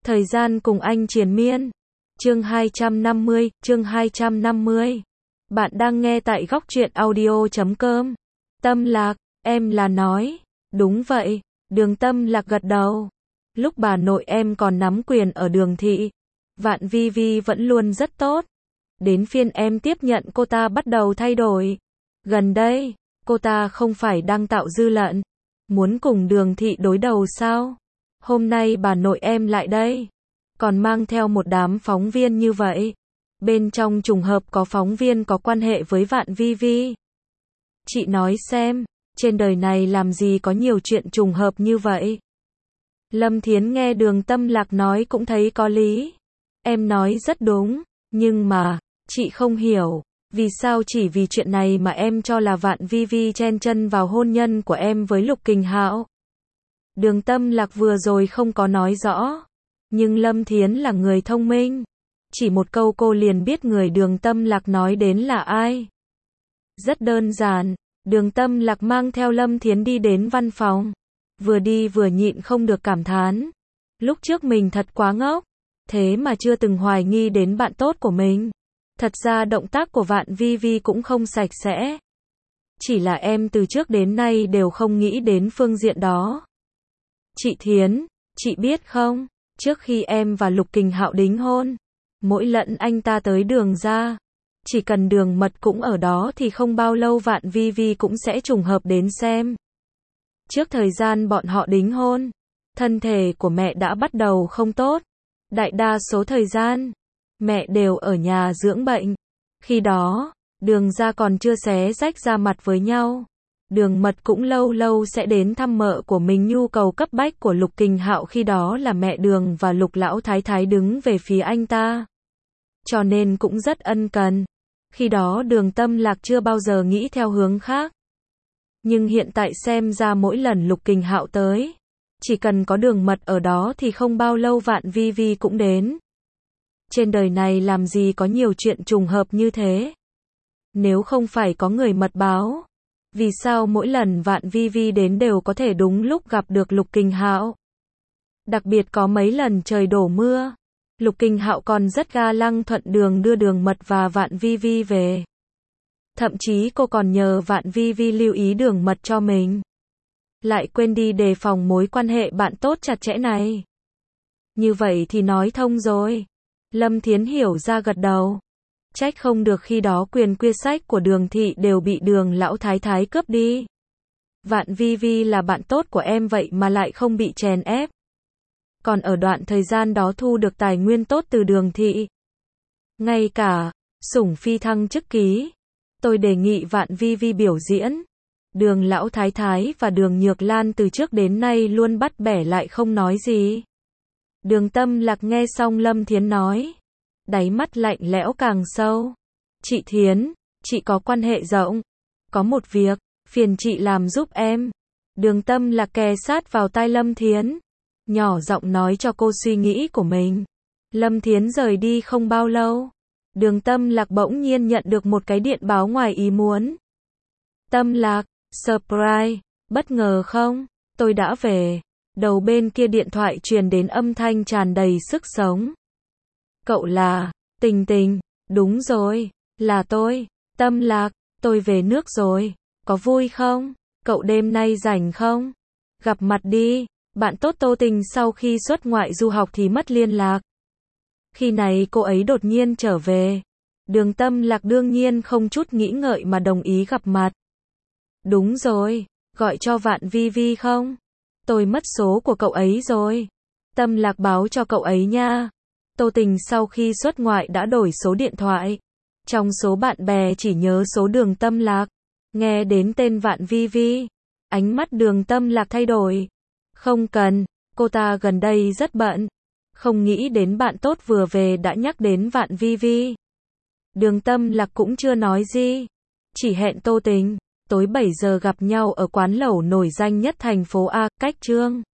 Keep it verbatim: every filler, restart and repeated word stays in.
Thời gian cùng anh triền miên. Chương hai trăm năm mươi, chương hai trăm năm mươi. Bạn đang nghe tại góc truyện audio chấm com. Tâm Lạc, em là nói. Đúng vậy, Đường Tâm Lạc gật đầu. Lúc bà nội em còn nắm quyền ở Đường thị, Vạn Vi Vi vẫn luôn rất tốt. Đến phiên em tiếp nhận cô ta bắt đầu thay đổi. Gần đây, cô ta không phải đang tạo dư luận, muốn cùng Đường thị đối đầu sao? Hôm nay bà nội em lại đây, còn mang theo một đám phóng viên như vậy. Bên trong trùng hợp có phóng viên có quan hệ với Vạn Vi Vi. Chị nói xem, trên đời này làm gì có nhiều chuyện trùng hợp như vậy? Lâm Thiến nghe Đường Tâm Lạc nói cũng thấy có lý. Em nói rất đúng, nhưng mà, chị không hiểu, vì sao chỉ vì chuyện này mà em cho là Vạn Vi Vi chen chân vào hôn nhân của em với Lục Kình Hạo? Đường Tâm Lạc vừa rồi không có nói rõ, nhưng Lâm Thiến là người thông minh. Chỉ một câu cô liền biết người Đường Tâm Lạc nói đến là ai. Rất đơn giản, Đường Tâm Lạc mang theo Lâm Thiến đi đến văn phòng. Vừa đi vừa nhịn không được cảm thán. Lúc trước mình thật quá ngốc, thế mà chưa từng hoài nghi đến bạn tốt của mình. Thật ra động tác của Vạn Vi Vi cũng không sạch sẽ. Chỉ là em từ trước đến nay đều không nghĩ đến phương diện đó. Chị Thiến, chị biết không, trước khi em và Lục Kình Hạo đính hôn, mỗi lần anh ta tới Đường ra, chỉ cần Đường Mật cũng ở đó thì không bao lâu Vạn Vi Vi cũng sẽ trùng hợp đến xem. Trước thời gian bọn họ đính hôn, thân thể của mẹ đã bắt đầu không tốt. Đại đa số thời gian, mẹ đều ở nhà dưỡng bệnh. Khi đó, Đường ra còn chưa xé rách ra mặt với nhau. Đường Mật cũng lâu lâu sẽ đến thăm mợ của mình. Nhu cầu cấp bách của Lục Kình Hạo khi đó là mẹ Đường và Lục lão thái thái đứng về phía anh ta, cho nên cũng rất ân cần. Khi đó Đường Tâm Lạc chưa bao giờ nghĩ theo hướng khác. Nhưng hiện tại xem ra mỗi lần Lục Kình Hạo tới, chỉ cần có Đường Mật ở đó thì không bao lâu Vạn Vi Vi cũng đến. Trên đời này làm gì có nhiều chuyện trùng hợp như thế? Nếu không phải có người mật báo, vì sao mỗi lần Vạn Vi Vi đến đều có thể đúng lúc gặp được Lục Kình Hạo? Đặc biệt có mấy lần trời đổ mưa, Lục Kình Hạo còn rất ga lăng thuận đường đưa Đường Mật và Vạn Vi Vi về. Thậm chí cô còn nhờ Vạn Vi Vi lưu ý Đường Mật cho mình. Lại quên đi đề phòng mối quan hệ bạn tốt chặt chẽ này. Như vậy thì nói thông rồi. Lâm Thiến hiểu ra gật đầu. Trách không được khi đó quyền quyết sách của Đường thị đều bị Đường lão thái thái cướp đi. Vạn Vi Vi là bạn tốt của em vậy mà lại không bị chèn ép. Còn ở đoạn thời gian đó thu được tài nguyên tốt từ Đường thị. Ngay cả sủng phi thăng chức ký. Tôi đề nghị Vạn Vi Vi biểu diễn. Đường lão thái thái và Đường Nhược Lan từ trước đến nay luôn bắt bẻ lại không nói gì. Đường Tâm Lạc nghe xong Lâm Thiến nói, đáy mắt lạnh lẽo càng sâu. Chị Thiến, chị có quan hệ rộng. Có một việc, phiền chị làm giúp em. Đường Tâm Lạc kề sát vào tai Lâm Thiến, nhỏ giọng nói cho cô suy nghĩ của mình. Lâm Thiến rời đi không bao lâu, Đường Tâm Lạc bỗng nhiên nhận được một cái điện báo ngoài ý muốn. Tâm Lạc, surprise, bất ngờ không? Tôi đã về. Đầu bên kia điện thoại truyền đến âm thanh tràn đầy sức sống. Cậu là Tình Tình? Đúng rồi, là tôi. Tâm Lạc, tôi về nước rồi. Có vui không? Cậu đêm nay rảnh không? Gặp mặt đi. Bạn tốt Tô Tình sau khi xuất ngoại du học thì mất liên lạc. Khi này cô ấy đột nhiên trở về. Đường Tâm Lạc đương nhiên không chút nghĩ ngợi mà đồng ý gặp mặt. Đúng rồi, gọi cho Vạn Vi Vi không? Tôi mất số của cậu ấy rồi. Tâm Lạc báo cho cậu ấy nha. Tô Tình sau khi xuất ngoại đã đổi số điện thoại. Trong số bạn bè chỉ nhớ số Đường Tâm Lạc. Nghe đến tên Vạn Vi Vi, ánh mắt Đường Tâm Lạc thay đổi. Không cần, cô ta gần đây rất bận. Không nghĩ đến bạn tốt vừa về đã nhắc đến Vạn Vi Vi. Đường Tâm Lạc cũng chưa nói gì, chỉ hẹn Tô Tình tối bảy giờ gặp nhau ở quán lẩu nổi danh nhất thành phố A, cách Trương